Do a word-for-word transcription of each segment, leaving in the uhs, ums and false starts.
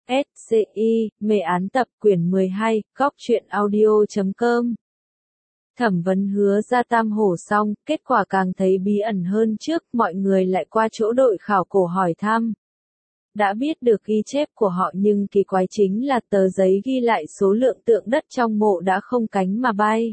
S C I, mê án tập quyển mười hai, góc truyện audio chấm com. Thẩm vấn Hứa Ra tam hổ xong, kết quả càng thấy bí ẩn hơn trước, mọi người lại qua chỗ đội khảo cổ hỏi thăm. Đã biết được ghi chép của họ nhưng kỳ quái chính là tờ giấy ghi lại số lượng tượng đất trong mộ đã không cánh mà bay.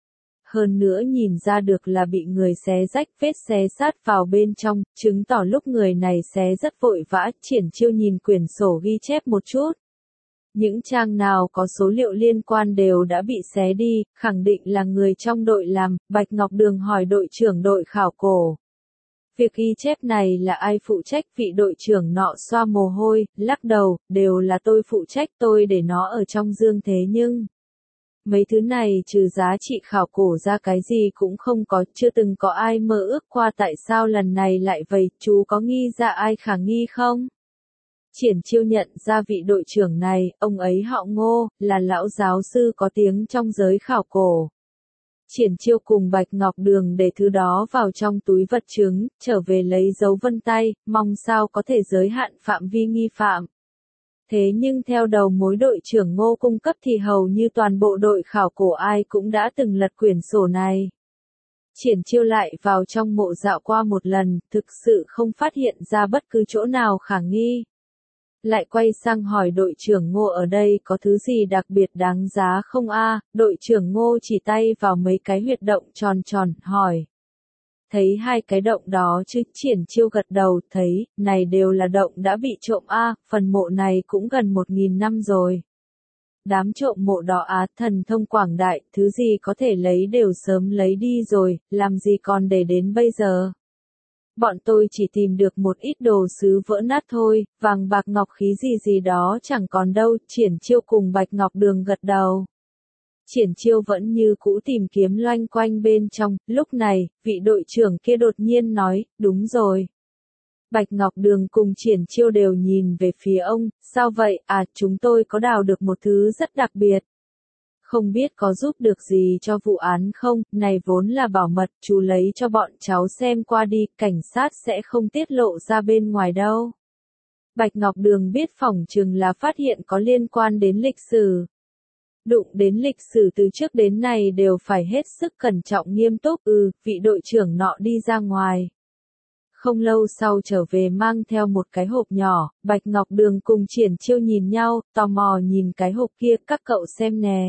Hơn nữa nhìn ra được là bị người xé rách, vết xé sát vào bên trong, chứng tỏ lúc người này xé rất vội vã. Triển Chiêu nhìn quyển sổ ghi chép một chút. Những trang nào có số liệu liên quan đều đã bị xé đi, khẳng định là người trong đội làm. Bạch Ngọc Đường hỏi đội trưởng đội khảo cổ. Việc ghi chép này là ai phụ trách? Vị đội trưởng nọ xoa mồ hôi, lắc đầu, đều là tôi phụ trách, tôi để nó ở trong dương thế nhưng... Mấy thứ này trừ giá trị khảo cổ ra cái gì cũng không có, chưa từng có ai mơ ước qua tại sao lần này lại vậy, chú có nghi ra ai khả nghi không? Triển Chiêu nhận ra vị đội trưởng này, ông ấy họ Ngô, là lão giáo sư có tiếng trong giới khảo cổ. Triển Chiêu cùng Bạch Ngọc Đường để thứ đó vào trong túi vật chứng, trở về lấy dấu vân tay, mong sao có thể giới hạn phạm vi nghi phạm. Thế nhưng theo đầu mối đội trưởng Ngô cung cấp thì hầu như toàn bộ đội khảo cổ ai cũng đã từng lật quyển sổ này. Triển Chiêu lại vào trong mộ dạo qua một lần, thực sự không phát hiện ra bất cứ chỗ nào khả nghi. Lại quay sang hỏi đội trưởng Ngô ở đây có thứ gì đặc biệt đáng giá không a? Đội trưởng Ngô chỉ tay vào mấy cái huyệt động tròn tròn, hỏi. Thấy hai cái động đó chứ? Triển Chiêu gật đầu, thấy, này đều là động đã bị trộm a, phần mộ này cũng gần một nghìn năm rồi. Đám trộm mộ đó á, thần thông quảng đại, thứ gì có thể lấy đều sớm lấy đi rồi, làm gì còn để đến bây giờ. Bọn tôi chỉ tìm được một ít đồ sứ vỡ nát thôi, vàng bạc ngọc khí gì gì đó chẳng còn đâu. Triển Chiêu cùng Bạch Ngọc Đường gật đầu. Triển Chiêu vẫn như cũ tìm kiếm loanh quanh bên trong, lúc này, vị đội trưởng kia đột nhiên nói, đúng rồi. Bạch Ngọc Đường cùng Triển Chiêu đều nhìn về phía ông, sao vậy? À, chúng tôi có đào được một thứ rất đặc biệt. Không biết có giúp được gì cho vụ án không, này vốn là bảo mật, chú lấy cho bọn cháu xem qua đi, cảnh sát sẽ không tiết lộ ra bên ngoài đâu. Bạch Ngọc Đường biết phỏng chừng là phát hiện có liên quan đến lịch sử. Đụng đến lịch sử từ trước đến nay đều phải hết sức cẩn trọng nghiêm túc. Ừ, vị đội trưởng nọ đi ra ngoài. Không lâu sau trở về mang theo một cái hộp nhỏ, Bạch Ngọc Đường cùng Triển Chiêu nhìn nhau, tò mò nhìn cái hộp kia, các cậu xem nè.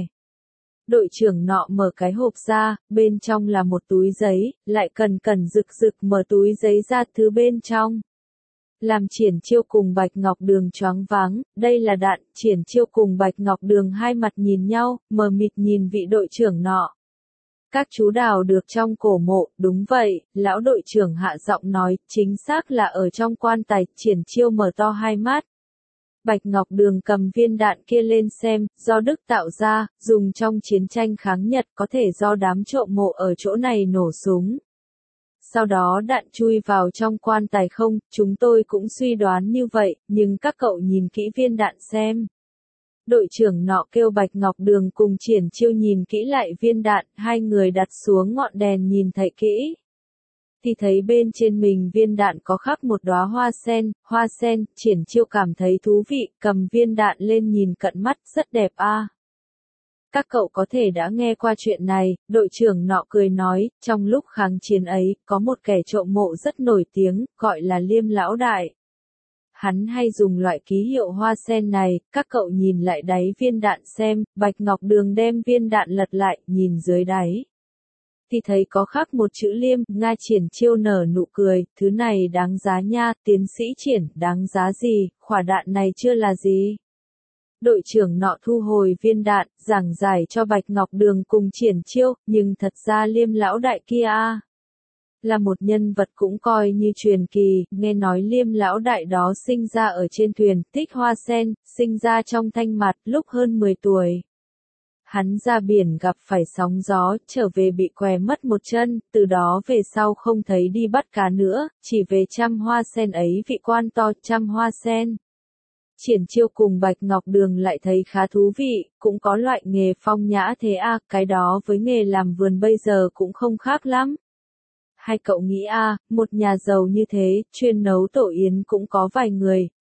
Đội trưởng nọ mở cái hộp ra, bên trong là một túi giấy, lại cần cẩn rực rực mở túi giấy ra thứ bên trong. Làm Triển Chiêu cùng Bạch Ngọc Đường choáng váng, đây là đạn. Triển Chiêu cùng Bạch Ngọc Đường hai mặt nhìn nhau, mờ mịt nhìn vị đội trưởng nọ. Các chú đào được trong cổ mộ, đúng vậy, lão đội trưởng hạ giọng nói, chính xác là ở trong quan tài. Triển Chiêu mở to hai mắt. Bạch Ngọc Đường cầm viên đạn kia lên xem, do Đức tạo ra, dùng trong chiến tranh kháng Nhật, có thể do đám trộm mộ ở chỗ này nổ súng. Sau đó đạn chui vào trong quan tài không, chúng tôi cũng suy đoán như vậy, nhưng các cậu nhìn kỹ viên đạn xem. Đội trưởng nọ kêu Bạch Ngọc Đường cùng Triển Chiêu nhìn kỹ lại viên đạn, hai người đặt xuống ngọn đèn nhìn thấy kỹ. Thì thấy bên trên mình viên đạn có khắc một đóa hoa sen, hoa sen. Triển Chiêu cảm thấy thú vị, cầm viên đạn lên nhìn cận mắt, rất đẹp a. À. Các cậu có thể đã nghe qua chuyện này, đội trưởng nọ cười nói, trong lúc kháng chiến ấy, có một kẻ trộm mộ rất nổi tiếng, gọi là Liêm Lão Đại. Hắn hay dùng loại ký hiệu hoa sen này, các cậu nhìn lại đáy viên đạn xem. Bạch Ngọc Đường đem viên đạn lật lại, nhìn dưới đáy. Thì thấy có khắc một chữ Liêm. Nga. Triển Chiêu nở nụ cười, thứ này đáng giá nha. Tiến sĩ Triển, đáng giá gì, quả đạn này chưa là gì. Đội trưởng nọ thu hồi viên đạn, giảng giải cho Bạch Ngọc Đường cùng Triển Chiêu, nhưng thật ra Liêm Lão Đại kia a, là một nhân vật cũng coi như truyền kỳ. Nghe nói Liêm Lão Đại đó sinh ra ở trên thuyền, thích hoa sen, sinh ra trong Thanh Mạt, lúc hơn mười tuổi. Hắn ra biển gặp phải sóng gió, trở về bị què mất một chân, từ đó về sau không thấy đi bắt cá nữa, chỉ về chăm hoa sen ấy. Vị quan to chăm hoa sen. Triển Chiêu cùng Bạch Ngọc Đường lại thấy khá thú vị, cũng có loại nghề phong nhã thế à, cái đó với nghề làm vườn bây giờ cũng không khác lắm. Hai cậu nghĩ à, một nhà giàu như thế, chuyên nấu tổ yến cũng có vài người,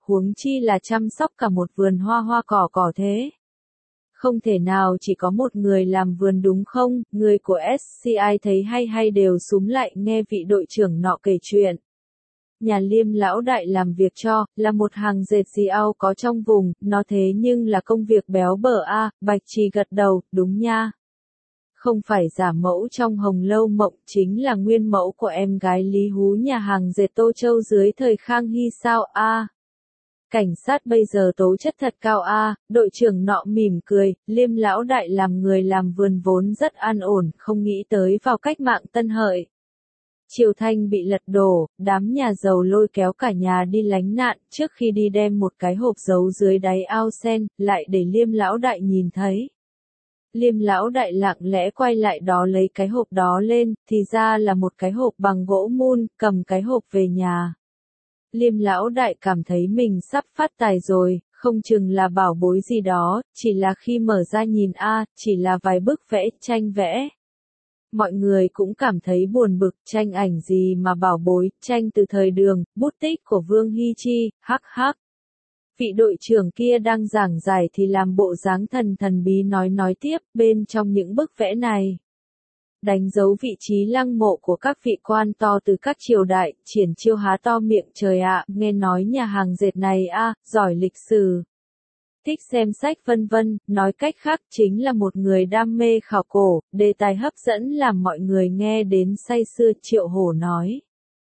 huống chi là chăm sóc cả một vườn hoa hoa cỏ cỏ thế. Không thể nào chỉ có một người làm vườn đúng không? Người của ét xê i thấy hay hay đều súm lại nghe vị đội trưởng nọ kể chuyện. Nhà Liêm lão đại làm việc cho, là một hàng dệt gì ao có trong vùng, nó thế nhưng là công việc béo bở a. À, Bạch Trì gật đầu, đúng nha. Không phải giả mẫu trong Hồng Lâu Mộng, chính là nguyên mẫu của em gái Lý Hú nhà hàng dệt Tô Châu dưới thời Khang Hy sao a. À, Cảnh sát bây giờ tố chất thật cao a. À, đội trưởng nọ mỉm cười, Liêm lão đại làm người làm vườn vốn rất an ổn, không nghĩ tới vào cách mạng Tân Hợi. Triều Thanh bị lật đổ, đám nhà giàu lôi kéo cả nhà đi lánh nạn, trước khi đi đem một cái hộp giấu dưới đáy ao sen, lại để Liêm lão đại nhìn thấy. Liêm lão đại lặng lẽ quay lại đó lấy cái hộp đó lên, thì ra là một cái hộp bằng gỗ mun, cầm cái hộp về nhà. Liêm lão đại cảm thấy mình sắp phát tài rồi, không chừng là bảo bối gì đó, chỉ là khi mở ra nhìn a, à, chỉ là vài bức vẽ, tranh vẽ. Mọi người cũng cảm thấy buồn bực, tranh ảnh gì mà bảo bối, tranh từ thời Đường, bút tích của Vương Hy Chi, hắc hắc. Vị đội trưởng kia đang giảng giải thì làm bộ dáng thần thần bí nói nói tiếp, bên trong những bức vẽ này. Đánh dấu vị trí lăng mộ của các vị quan to từ các triều đại, Triển Chiêu há to miệng trời ạ, nghe nói nhà hàng dệt này a, à, giỏi lịch sử. Thích xem sách vân vân, nói cách khác chính là một người đam mê khảo cổ, đề tài hấp dẫn làm mọi người nghe đến say sưa. Triệu Hổ nói.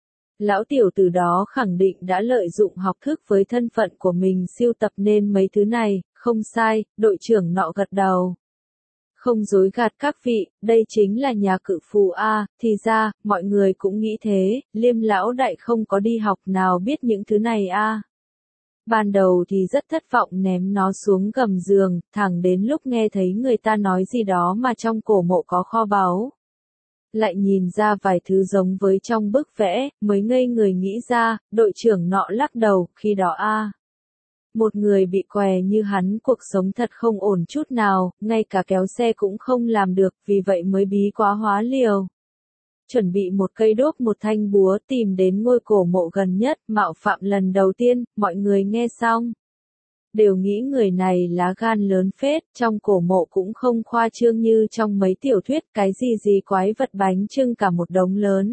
Lão tiểu tử đó khẳng định đã lợi dụng học thức với thân phận của mình siêu tập nên mấy thứ này, không sai, đội trưởng nọ gật đầu. Không dối gạt các vị, đây chính là nhà cự phù a, thì ra, mọi người cũng nghĩ thế, Liêm lão đại không có đi học nào biết những thứ này a. Ban đầu thì rất thất vọng ném nó xuống gầm giường, thẳng đến lúc nghe thấy người ta nói gì đó mà trong cổ mộ có kho báu. Lại nhìn ra vài thứ giống với trong bức vẽ, mới ngây người nghĩ ra, đội trưởng nọ lắc đầu, khi đó a. À, một người bị què như hắn cuộc sống thật không ổn chút nào, ngay cả kéo xe cũng không làm được, vì vậy mới bí quá hóa liều. Chuẩn bị một cây đốt một thanh búa tìm đến ngôi cổ mộ gần nhất, mạo phạm lần đầu tiên, mọi người nghe xong. Đều nghĩ người này lá gan lớn phết, trong cổ mộ cũng không khoa trương như trong mấy tiểu thuyết, cái gì gì quái vật bánh trưng cả một đống lớn.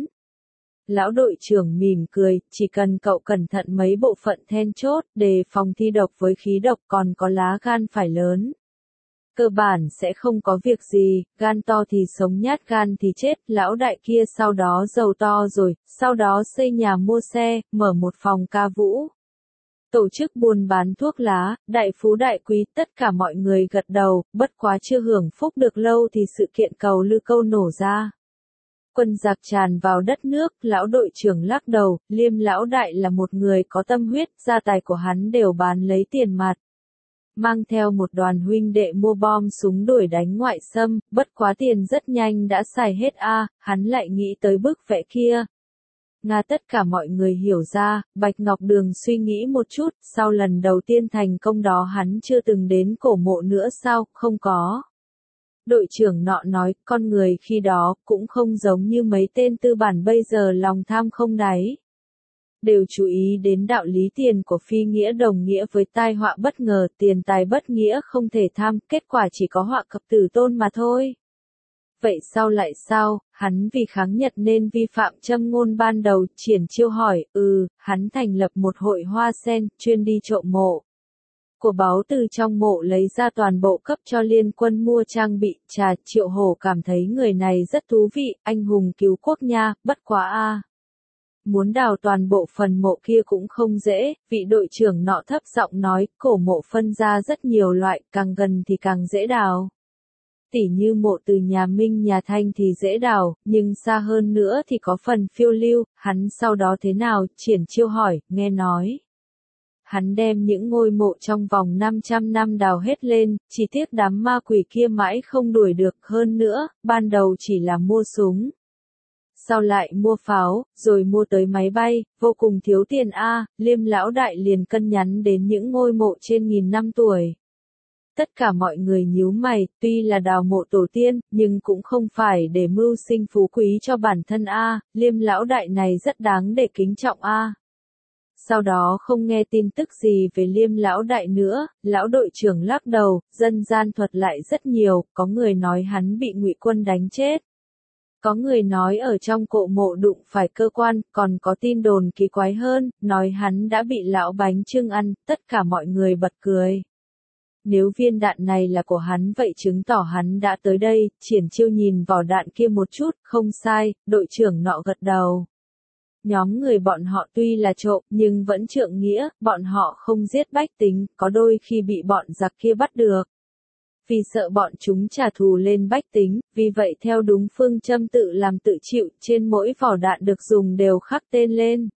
Lão đội trưởng mỉm cười, chỉ cần cậu cẩn thận mấy bộ phận then chốt, đề phòng thi độc với khí độc còn có lá gan phải lớn. Cơ bản sẽ không có việc gì, gan to thì sống nhát gan thì chết, lão đại kia sau đó giàu to rồi, sau đó xây nhà mua xe, mở một phòng ca vũ. Tổ chức buôn bán thuốc lá, đại phú đại quý, tất cả mọi người gật đầu, bất quá chưa hưởng phúc được lâu thì sự kiện cầu Lư Câu nổ ra. Quân giặc tràn vào đất nước, lão đội trưởng lắc đầu, Liêm lão đại là một người có tâm huyết, gia tài của hắn đều bán lấy tiền mặt. Mang theo một đoàn huynh đệ mua bom súng đuổi đánh ngoại xâm, bất quá tiền rất nhanh đã xài hết a, à, hắn lại nghĩ tới bức vẽ kia. Nga tất cả mọi người hiểu ra, Bạch Ngọc Đường suy nghĩ một chút, sau lần đầu tiên thành công đó hắn chưa từng đến cổ mộ nữa sao, không có. Đội trưởng nọ nói, con người khi đó, cũng không giống như mấy tên tư bản bây giờ lòng tham không đáy. Đều chú ý đến đạo lý tiền của phi nghĩa đồng nghĩa với tai họa bất ngờ, tiền tài bất nghĩa không thể tham, kết quả chỉ có họa cập tử tôn mà thôi. Vậy sao lại sao, hắn vì kháng Nhật nên vi phạm châm ngôn ban đầu, Triển Chiêu hỏi, ừ, hắn thành lập một hội hoa sen, chuyên đi trộm mộ. Của báu từ trong mộ lấy ra toàn bộ cấp cho liên quân mua trang bị, trà, Triệu Hổ cảm thấy người này rất thú vị, anh hùng cứu quốc nha, bất quá a. À. Muốn đào toàn bộ phần mộ kia cũng không dễ, vị đội trưởng nọ thấp giọng nói, cổ mộ phân ra rất nhiều loại, càng gần thì càng dễ đào. Tỉ như mộ từ nhà Minh nhà Thanh thì dễ đào, nhưng xa hơn nữa thì có phần phiêu lưu, hắn sau đó thế nào, Triển Chiêu hỏi, nghe nói. Hắn đem những ngôi mộ trong vòng năm trăm năm đào hết lên, chỉ tiếc đám ma quỷ kia mãi không đuổi được, hơn nữa, ban đầu chỉ là mua súng. Sau lại mua pháo, rồi mua tới máy bay, vô cùng thiếu tiền a, à, Liêm lão đại liền cân nhắn đến những ngôi mộ trên nghìn năm tuổi. Tất cả mọi người nhíu mày, tuy là đào mộ tổ tiên, nhưng cũng không phải để mưu sinh phú quý cho bản thân a, à, Liêm lão đại này rất đáng để kính trọng a. À. Sau đó không nghe tin tức gì về Liêm lão đại nữa, lão đội trưởng lắc đầu, dân gian thuật lại rất nhiều, có người nói hắn bị Ngụy Quân đánh chết. Có người nói ở trong cộ mộ đụng phải cơ quan, còn có tin đồn kỳ quái hơn, nói hắn đã bị lão bánh chưng ăn, tất cả mọi người bật cười. Nếu viên đạn này là của hắn vậy chứng tỏ hắn đã tới đây, Triển Chiêu nhìn vỏ đạn kia một chút, không sai, đội trưởng nọ gật đầu. Nhóm người bọn họ tuy là trộm nhưng vẫn trượng nghĩa, bọn họ không giết bách tính, có đôi khi bị bọn giặc kia bắt được. Vì sợ bọn chúng trả thù lên bách tính, vì vậy theo đúng phương châm tự làm tự chịu, trên mỗi vỏ đạn được dùng đều khắc tên lên.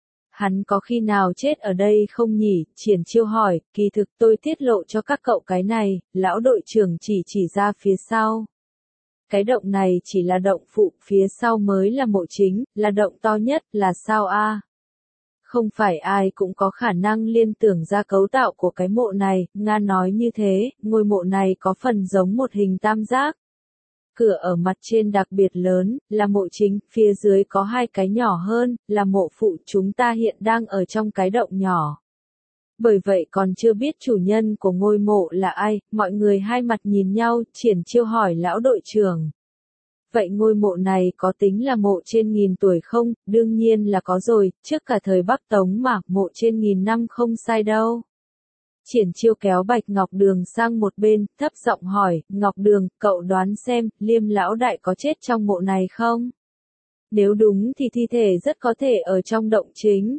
Hắn có khi nào chết ở đây không nhỉ? Triển Chiêu hỏi, kỳ thực tôi tiết lộ cho các cậu cái này, lão đội trưởng chỉ chỉ ra phía sau. Cái động này chỉ là động phụ, phía sau mới là mộ chính, là động to nhất, là sao a? Không phải ai cũng có khả năng liên tưởng ra cấu tạo của cái mộ này, Nga nói như thế, ngôi mộ này có phần giống một hình tam giác. Cửa ở mặt trên đặc biệt lớn, là mộ chính, phía dưới có hai cái nhỏ hơn, là mộ phụ, chúng ta hiện đang ở trong cái động nhỏ. Bởi vậy còn chưa biết chủ nhân của ngôi mộ là ai, mọi người hai mặt nhìn nhau, Triển Chiêu hỏi lão đội trưởng. Vậy ngôi mộ này có tính là mộ trên nghìn tuổi không? Đương nhiên là có rồi, trước cả thời Bắc Tống mà, mộ trên nghìn năm không sai đâu. Triển Chiêu kéo Bạch Ngọc Đường sang một bên, thấp giọng hỏi, Ngọc Đường, cậu đoán xem, Liêm lão đại có chết trong mộ này không? Nếu đúng thì thi thể rất có thể ở trong động chính.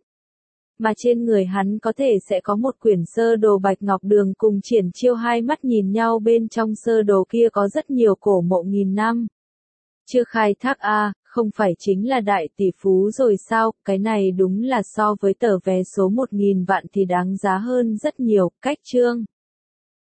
Mà trên người hắn có thể sẽ có một quyển sơ đồ. Bạch Ngọc Đường cùng Triển Chiêu hai mắt nhìn nhau, bên trong sơ đồ kia có rất nhiều cổ mộ nghìn năm. Chưa khai thác a, à, không phải chính là đại tỷ phú rồi sao, cái này đúng là so với tờ vé số một nghìn vạn thì đáng giá hơn rất nhiều, cách chương.